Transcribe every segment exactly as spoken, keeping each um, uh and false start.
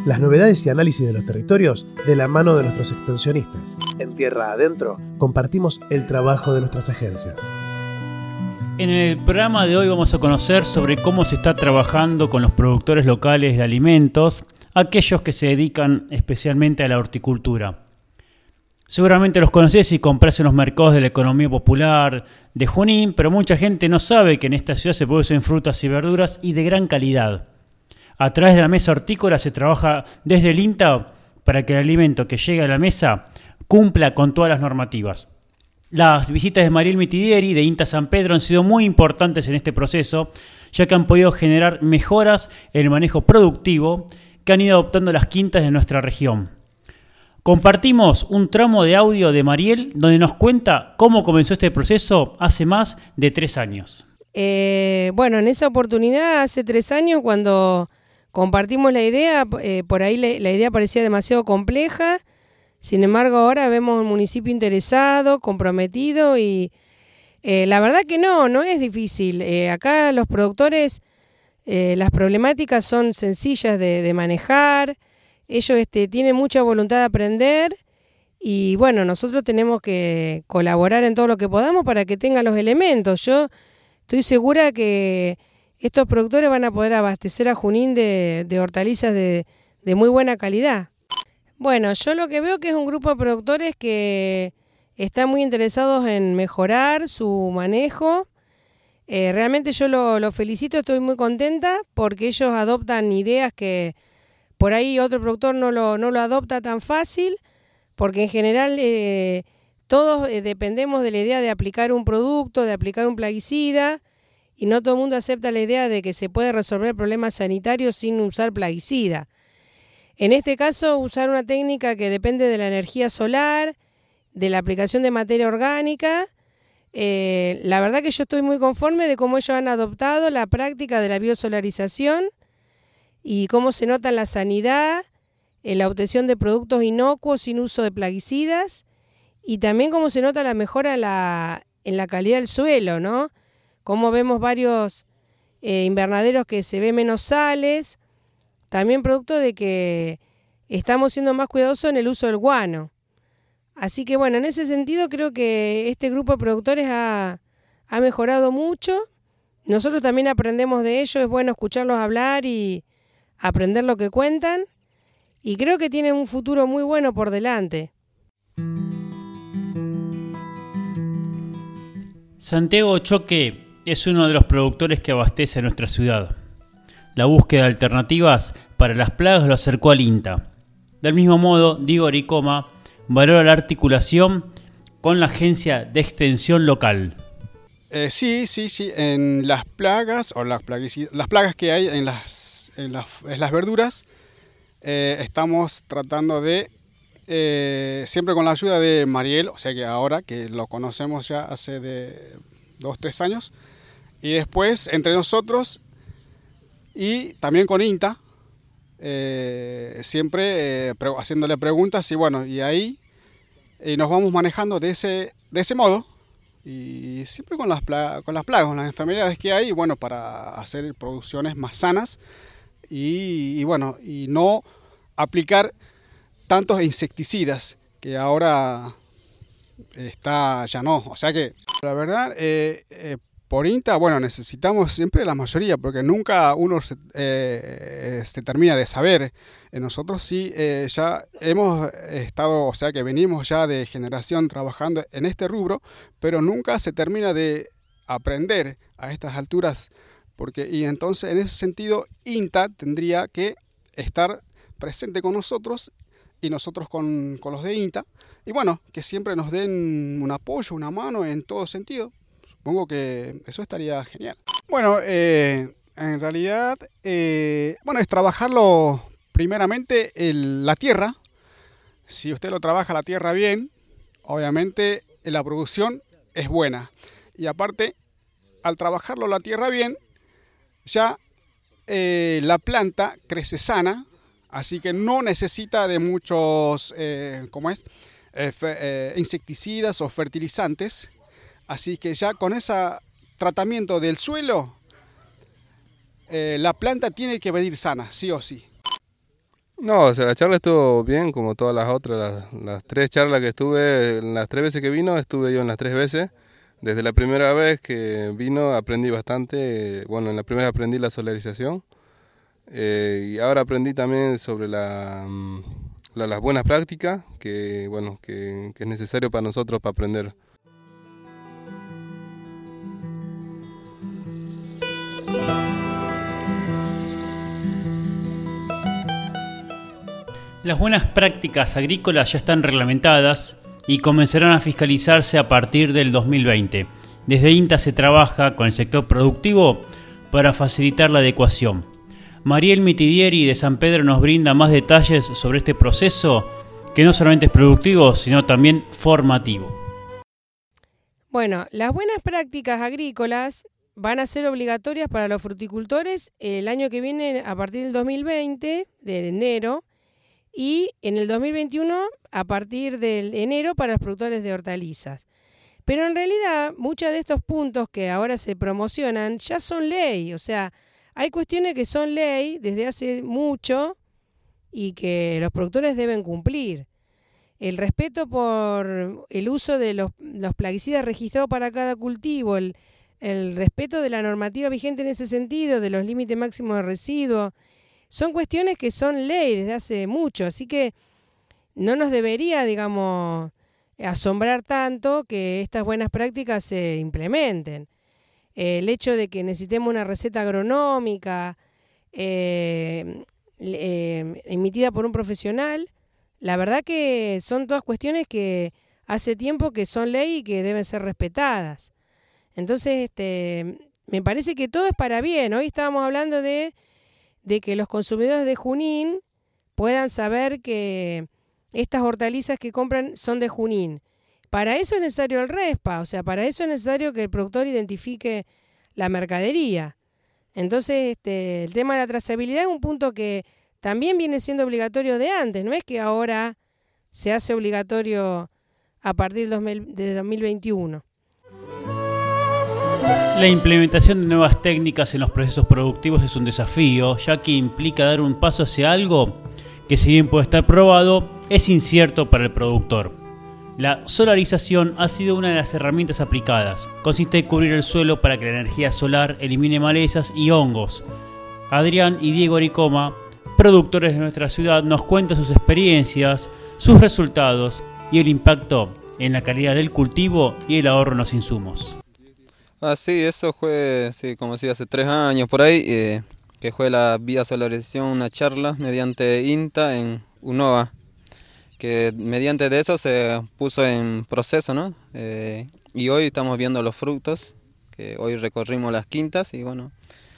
Las novedades y análisis de los territorios de la mano de nuestros extensionistas. En Tierra Adentro compartimos el trabajo de nuestras agencias. En el programa de hoy vamos a conocer sobre cómo se está trabajando con los productores locales de alimentos, aquellos que se dedican especialmente a la horticultura. Seguramente los conocés y comprás en los mercados de la economía popular de Junín, pero mucha gente no sabe que en esta ciudad se producen frutas y verduras y de gran calidad. A través de la mesa hortícola se trabaja desde el INTA para que el alimento que llegue a la mesa cumpla con todas las normativas. Las visitas de Mariel Mitidieri de INTA San Pedro han sido muy importantes en este proceso, ya que han podido generar mejoras en el manejo productivo que han ido adoptando las quintas de nuestra región. Compartimos un tramo de audio de Mariel donde nos cuenta cómo comenzó este proceso hace más de tres años. Eh, bueno, en esa oportunidad, hace tres años, cuando compartimos la idea, eh, por ahí la, la idea parecía demasiado compleja. Sin embargo, ahora vemos un municipio interesado, comprometido y eh, la verdad que no, no es difícil. Eh, acá los productores, eh, las problemáticas son sencillas de, de manejar. Ellos este, tienen mucha voluntad de aprender y bueno, nosotros tenemos que colaborar en todo lo que podamos para que tengan los elementos. Yo estoy segura que estos productores van a poder abastecer a Junín de, de hortalizas de, de muy buena calidad. Bueno, yo lo que veo que es un grupo de productores que están muy interesados en mejorar su manejo. Eh, realmente yo lo, lo felicito, estoy muy contenta porque ellos adoptan ideas que por ahí otro productor no lo, no lo adopta tan fácil, porque en general eh, todos eh, dependemos de la idea de aplicar un producto, de aplicar un plaguicida, y no todo el mundo acepta la idea de que se puede resolver problemas sanitarios sin usar plaguicida. En este caso, usar una técnica que depende de la energía solar, de la aplicación de materia orgánica. Eh, la verdad que yo estoy muy conforme de cómo ellos han adoptado la práctica de la biosolarización y cómo se nota la sanidad, en la obtención de productos inocuos sin uso de plaguicidas y también cómo se nota la mejora en la, en la calidad del suelo, ¿no? Como vemos varios eh, invernaderos que se ve menos sales, también producto de que estamos siendo más cuidadosos en el uso del guano. Así que bueno, en ese sentido creo que este grupo de productores ha, ha mejorado mucho. Nosotros también aprendemos de ellos, es bueno escucharlos hablar y aprender lo que cuentan. Y creo que tienen un futuro muy bueno por delante. Santiago Choque es uno de los productores que abastece a nuestra ciudad. La búsqueda de alternativas para las plagas lo acercó al INTA. Del mismo modo, Diego Aricoma valora la articulación con la agencia de extensión local. Eh, sí, sí, sí. En las plagas o las, las plagas que hay en las, en las, en las verduras, eh, estamos tratando de, eh, siempre con la ayuda de Mariel, o sea que ahora que lo conocemos ya hace de dos, tres años, y después entre nosotros y también con INTA, eh, siempre eh, pre- haciéndole preguntas y bueno, y ahí eh, nos vamos manejando de ese, de ese modo y siempre con las, pla- con las plagas, con las enfermedades que hay, bueno, para hacer producciones más sanas y, y bueno, y no aplicar tantos insecticidas que ahora está ya no, o sea que la verdad eh, eh, por INTA, bueno, necesitamos siempre la mayoría, porque nunca uno se, eh, se termina de saber. Eh, nosotros sí eh, ya hemos estado, o sea que venimos ya de generación trabajando en este rubro, pero nunca se termina de aprender a estas alturas, porque y entonces en ese sentido INTA tendría que estar presente con nosotros y nosotros con, con los de INTA, y bueno, que siempre nos den un apoyo, una mano en todo sentido. Supongo que eso estaría genial. Bueno, eh, en realidad, eh, bueno, es trabajarlo primeramente el, la tierra. Si usted lo trabaja la tierra bien, obviamente la producción es buena. Y aparte, al trabajarlo la tierra bien, ya eh, la planta crece sana, así que no necesita de muchos, eh, ¿cómo es? Eh, fe, eh, insecticidas o fertilizantes. Así que ya con ese tratamiento del suelo, eh, la planta tiene que venir sana, sí o sí. No, o sea, la charla estuvo bien, como todas las otras, las, las tres charlas que estuve, las tres veces que vino, estuve yo en las tres veces. Desde la primera vez que vino aprendí bastante, bueno, en la primera aprendí la solarización eh, y ahora aprendí también sobre la, la, las buenas prácticas que, bueno, que, que es necesario para nosotros para aprender. Las buenas prácticas agrícolas ya están reglamentadas y comenzarán a fiscalizarse a partir del dos mil veinte. Desde INTA se trabaja con el sector productivo para facilitar la adecuación. Mariel Mitidieri de San Pedro nos brinda más detalles sobre este proceso que no solamente es productivo, sino también formativo. Bueno, las buenas prácticas agrícolas van a ser obligatorias para los fruticultores el año que viene a partir del dos mil veinte, de enero, y en el dos mil veintiuno a partir del enero para los productores de hortalizas. Pero en realidad muchos de estos puntos que ahora se promocionan ya son ley, o sea, hay cuestiones que son ley desde hace mucho y que los productores deben cumplir. El respeto por el uso de los, los plaguicidas registrados para cada cultivo, el, el respeto de la normativa vigente en ese sentido, de los límites máximos de residuos, son cuestiones que son ley desde hace mucho, así que no nos debería, digamos, asombrar tanto que estas buenas prácticas se implementen. Eh, el hecho de que necesitemos una receta agronómica eh, eh, emitida por un profesional, la verdad que son todas cuestiones que hace tiempo que son ley y que deben ser respetadas. Entonces, este, me parece que todo es para bien. Hoy estábamos hablando de de que los consumidores de Junín puedan saber que estas hortalizas que compran son de Junín. Para eso es necesario el RESPA, o sea, para eso es necesario que el productor identifique la mercadería. Entonces, este, el tema de la trazabilidad es un punto que también viene siendo obligatorio de antes, no es que ahora se hace obligatorio a partir de dos mil veintiuno. La implementación de nuevas técnicas en los procesos productivos es un desafío, ya que implica dar un paso hacia algo que, si bien puede estar probado, es incierto para el productor. La solarización ha sido una de las herramientas aplicadas. Consiste en cubrir el suelo para que la energía solar elimine malezas y hongos. Adrián y Diego Aricoma, productores de nuestra ciudad, nos cuentan sus experiencias, sus resultados y el impacto en la calidad del cultivo y el ahorro en los insumos. Ah, sí, eso fue, sí, como decía, hace tres años por ahí, eh, que fue la vía solarización, una charla mediante INTA en UNOVA, que mediante de eso se puso en proceso, ¿no? Eh, y hoy estamos viendo los frutos, que hoy recorrimos las quintas y bueno,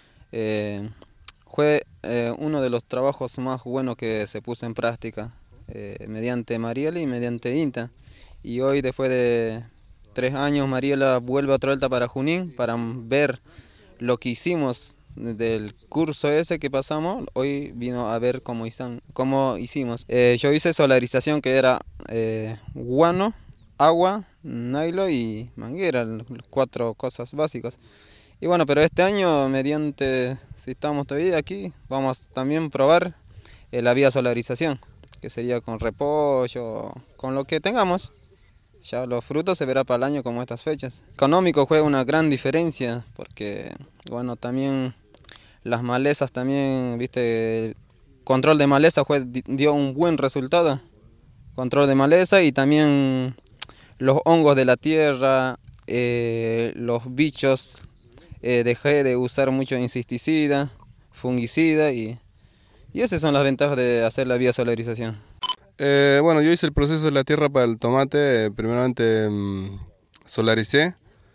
eh, fue eh, uno de los trabajos más buenos que se puso en práctica eh, mediante Mariela y mediante INTA. Y hoy, después de tres años, Mariela vuelve otra vuelta para Junín para ver lo que hicimos del curso ese que pasamos. Hoy vino a ver cómo, hicimos. Cómo hicimos. Eh, yo hice solarización, que era eh, guano, agua, nylon y manguera, cuatro cosas básicas. Y bueno, pero este año, mediante, si estamos todavía aquí, vamos también a probar eh, la vía solarización, que sería con repollo, con lo que tengamos. Ya los frutos se verá para el año como estas fechas. Económico juega una gran diferencia porque, bueno, también las malezas también, viste, control de maleza fue, dio un buen resultado. Control de maleza y también los hongos de la tierra, eh, los bichos, eh, dejé de usar mucho insecticida, fungicida y, y esas son las ventajas de hacer la vía solarización. Eh, bueno, yo hice el proceso de la tierra para el tomate, eh, primeramente mmm, solaricé,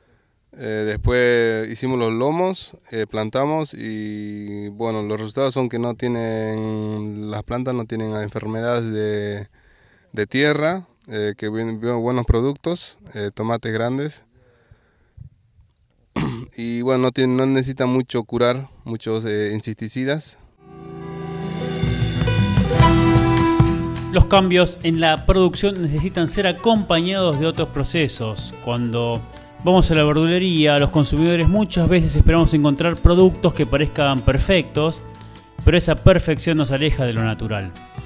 eh, después hicimos los lomos, eh, plantamos y bueno, los resultados son que no tienen, las plantas no tienen enfermedades de, de tierra, eh, que vienen buenos productos, eh, tomates grandes y bueno, no, tienen, no necesitan mucho curar, muchos eh, insecticidas. Los cambios en la producción necesitan ser acompañados de otros procesos. Cuando vamos a la verdulería, los consumidores muchas veces esperamos encontrar productos que parezcan perfectos, pero esa perfección nos aleja de lo natural.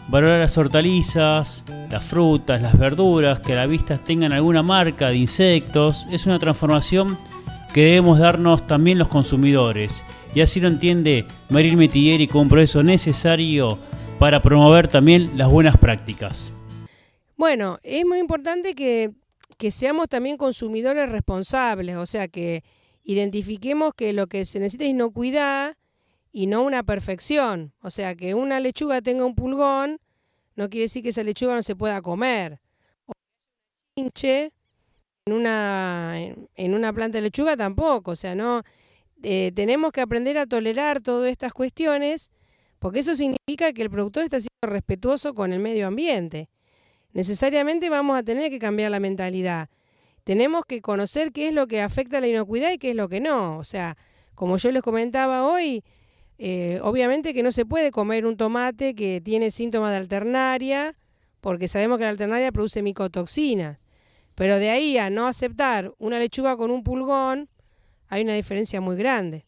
Valorar las hortalizas, las frutas, las verduras, que a la vista tengan alguna marca de insectos, es una transformación que debemos darnos también los consumidores. Y así lo entiende Meryl Metillieri como un proceso necesario para promover también las buenas prácticas. Bueno, es muy importante que, que seamos también consumidores responsables, o sea, que identifiquemos que lo que se necesita es inocuidad y no una perfección. O sea, que una lechuga tenga un pulgón no quiere decir que esa lechuga no se pueda comer. O hinche en una, en una planta de lechuga tampoco. O sea, no eh, tenemos que aprender a tolerar todas estas cuestiones, porque eso significa que el productor está siendo respetuoso con el medio ambiente. Necesariamente vamos a tener que cambiar la mentalidad. Tenemos que conocer qué es lo que afecta a la inocuidad y qué es lo que no. O sea, como yo les comentaba hoy, eh, obviamente que no se puede comer un tomate que tiene síntomas de alternaria, porque sabemos que la alternaria produce micotoxinas. Pero de ahí a no aceptar una lechuga con un pulgón, hay una diferencia muy grande.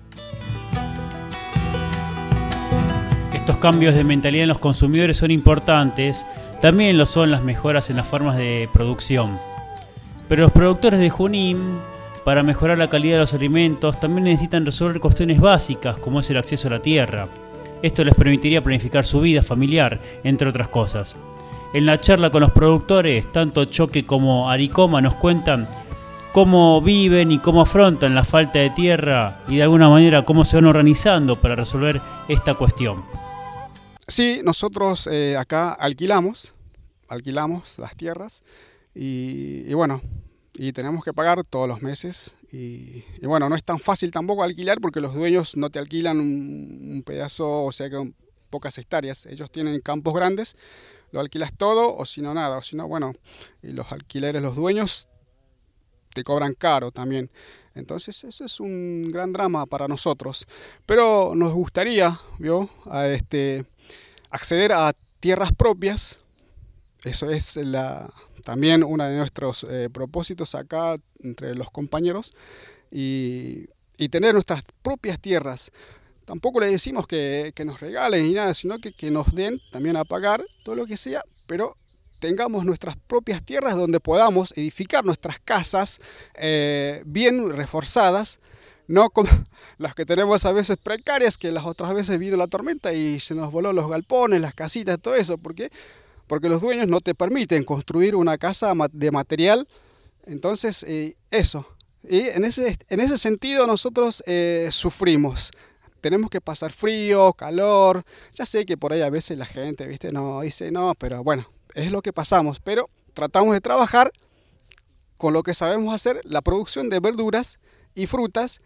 Estos cambios de mentalidad en los consumidores son importantes, también lo son las mejoras en las formas de producción. Pero los productores de Junín, para mejorar la calidad de los alimentos, también necesitan resolver cuestiones básicas como es el acceso a la tierra. Esto les permitiría planificar su vida familiar, entre otras cosas. En la charla con los productores, tanto Choque como Aricoma nos cuentan cómo viven y cómo afrontan la falta de tierra y de alguna manera cómo se van organizando para resolver esta cuestión. Sí, nosotros eh, acá alquilamos, alquilamos las tierras y, y bueno, y tenemos que pagar todos los meses y, y bueno, no es tan fácil tampoco alquilar porque los dueños no te alquilan un, un pedazo, o sea que un, pocas hectáreas, ellos tienen campos grandes, lo alquilas todo o si no nada, o si no, bueno, y los alquileres, los dueños te cobran caro también. Entonces eso es un gran drama para nosotros. Pero nos gustaría, ¿vio? A este, acceder a tierras propias. Eso es la, también uno de nuestros eh, propósitos acá entre los compañeros. Y, y tener nuestras propias tierras. Tampoco le decimos que, que nos regalen ni nada, sino que, que nos den también a pagar todo lo que sea, pero tengamos nuestras propias tierras donde podamos edificar nuestras casas eh, bien reforzadas, no como las que tenemos a veces precarias, que las otras veces vino la tormenta y se nos voló los galpones, las casitas, todo eso. ¿Por qué? Porque los dueños no te permiten construir una casa de material. Entonces, eh, eso. Y en ese, en ese sentido nosotros eh, sufrimos. Tenemos que pasar frío, calor. Ya sé que por ahí a veces la gente, ¿viste? No dice no, pero bueno, es lo que pasamos, pero tratamos de trabajar con lo que sabemos hacer, la producción de verduras y frutas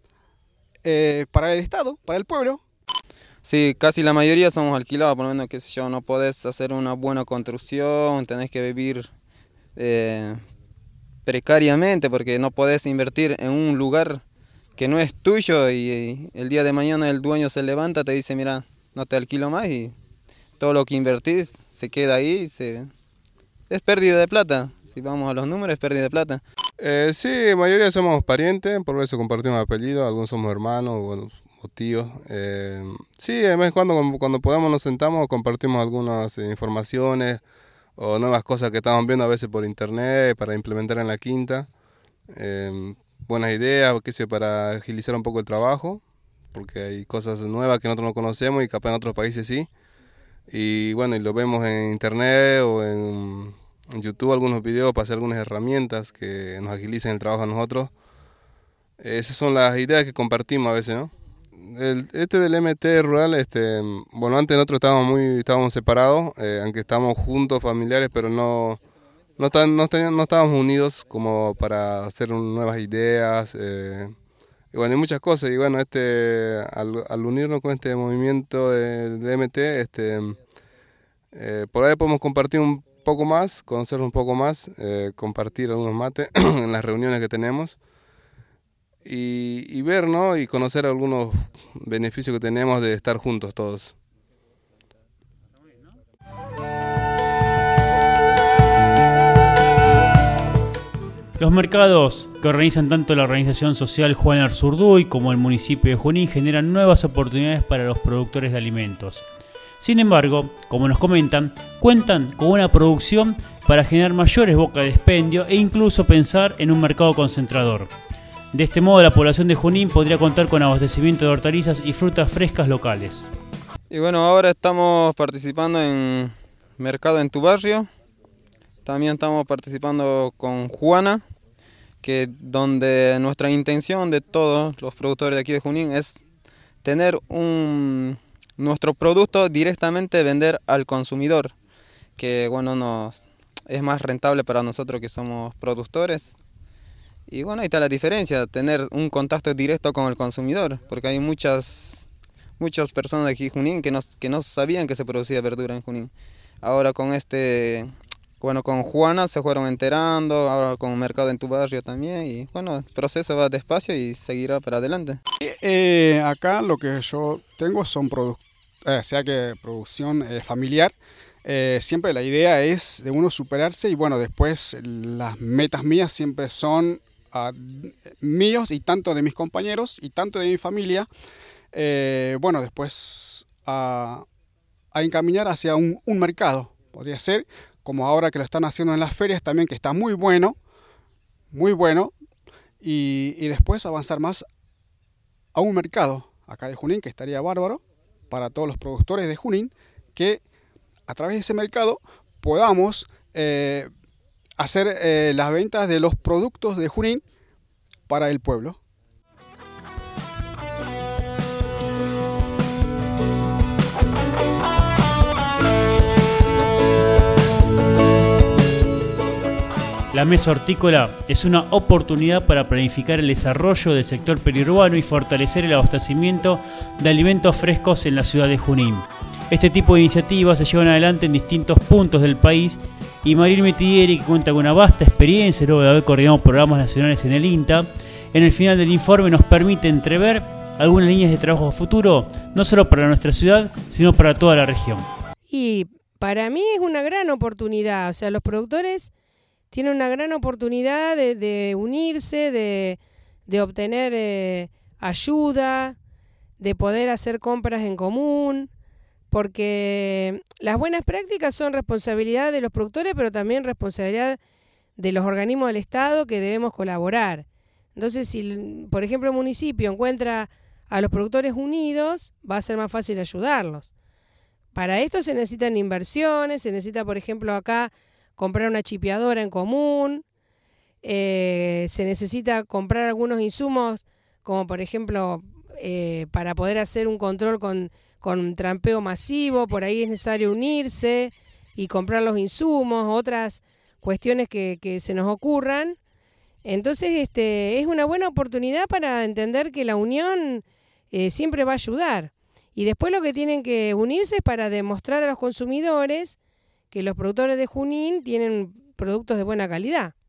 eh, para el Estado, para el pueblo. Sí, casi la mayoría somos alquilados, por lo menos, qué sé yo, no podés hacer una buena construcción, tenés que vivir eh, precariamente porque no podés invertir en un lugar que no es tuyo y, y el día de mañana el dueño se levanta, te dice, mira, no te alquilo más y todo lo que invertís se queda ahí y se... es pérdida de plata. Si vamos a los números, es pérdida de plata. Eh, sí, la mayoría somos parientes, por eso compartimos apellidos, algunos somos hermanos o, o tíos. Eh, sí, de vez en cuando, cuando podemos nos sentamos, compartimos algunas informaciones o nuevas cosas que estamos viendo a veces por internet para implementar en la quinta. Eh, buenas ideas, qué sé, para agilizar un poco el trabajo, porque hay cosas nuevas que nosotros no conocemos y capaz en otros países sí. Y bueno, y lo vemos en internet o en, en YouTube, algunos videos para hacer algunas herramientas que nos agilicen el trabajo a nosotros. Esas son las ideas que compartimos a veces, ¿no? El, este del M T rural, este, bueno, antes nosotros estábamos muy estábamos separados, eh, aunque estábamos juntos, familiares, pero no, no, tan, no, teníamos, no estábamos unidos como para hacer un, nuevas ideas. Eh, Y bueno, hay muchas cosas, y bueno, este, al, al unirnos con este movimiento de, de M T, este, eh, por ahí podemos compartir un poco más, conocer un poco más, eh, compartir algunos mates en las reuniones que tenemos, y, y ver, ¿no? Y conocer algunos beneficios que tenemos de estar juntos todos. Los mercados que organizan tanto la organización social Juan Arzurduy como el municipio de Junín generan nuevas oportunidades para los productores de alimentos. Sin embargo, como nos comentan, cuentan con una producción para generar mayores bocas de expendio e incluso pensar en un mercado concentrador. De este modo, la población de Junín podría contar con abastecimiento de hortalizas y frutas frescas locales. Y bueno, ahora estamos participando en Mercado en tu Barrio. También estamos participando con Juana, que donde nuestra intención de todos los productores de aquí de Junín es tener un, nuestro producto directamente vender al consumidor, que bueno, nos, es más rentable para nosotros que somos productores. Y bueno, ahí está la diferencia, tener un contacto directo con el consumidor, porque hay muchas, muchas personas de aquí de Junín que no, que no sabían que se producía verdura en Junín. Ahora con este, bueno, con Juana se fueron enterando, ahora con Mercado en tu Barrio también, y bueno, el proceso va despacio y seguirá para adelante. Eh, acá lo que yo tengo son productos, eh, sea que producción eh, familiar. Eh, siempre la idea es de uno superarse y bueno, después las metas mías siempre son uh, míos y tanto de mis compañeros y tanto de mi familia. Eh, bueno, después a, a encaminar hacia un, un mercado, podría ser, como ahora que lo están haciendo en las ferias también, que está muy bueno, muy bueno, y, y después avanzar más a un mercado acá de Junín, que estaría bárbaro para todos los productores de Junín, que a través de ese mercado podamos eh, hacer eh, las ventas de los productos de Junín para el pueblo. La Mesa Hortícola es una oportunidad para planificar el desarrollo del sector periurbano y fortalecer el abastecimiento de alimentos frescos en la ciudad de Junín. Este tipo de iniciativas se llevan adelante en distintos puntos del país y Mariel Metidieri, que cuenta con una vasta experiencia luego de haber coordinado programas nacionales en el INTA, en el final del informe nos permite entrever algunas líneas de trabajo a futuro, no solo para nuestra ciudad, sino para toda la región. Y para mí es una gran oportunidad, o sea, los productores tienen una gran oportunidad de, de unirse, de, de obtener eh, ayuda, de poder hacer compras en común, porque las buenas prácticas son responsabilidad de los productores, pero también responsabilidad de los organismos del Estado que debemos colaborar. Entonces, si, por ejemplo, el municipio encuentra a los productores unidos, va a ser más fácil ayudarlos. Para esto se necesitan inversiones, se necesita, por ejemplo, acá comprar una chipeadora en común, eh, se necesita comprar algunos insumos, como por ejemplo, eh, para poder hacer un control con... con trampeo masivo, por ahí es necesario unirse y comprar los insumos, otras cuestiones que, que se nos ocurran. Entonces este, es una buena oportunidad para entender que la unión eh, siempre va a ayudar. Y después lo que tienen que unirse es para demostrar a los consumidores que los productores de Junín tienen productos de buena calidad.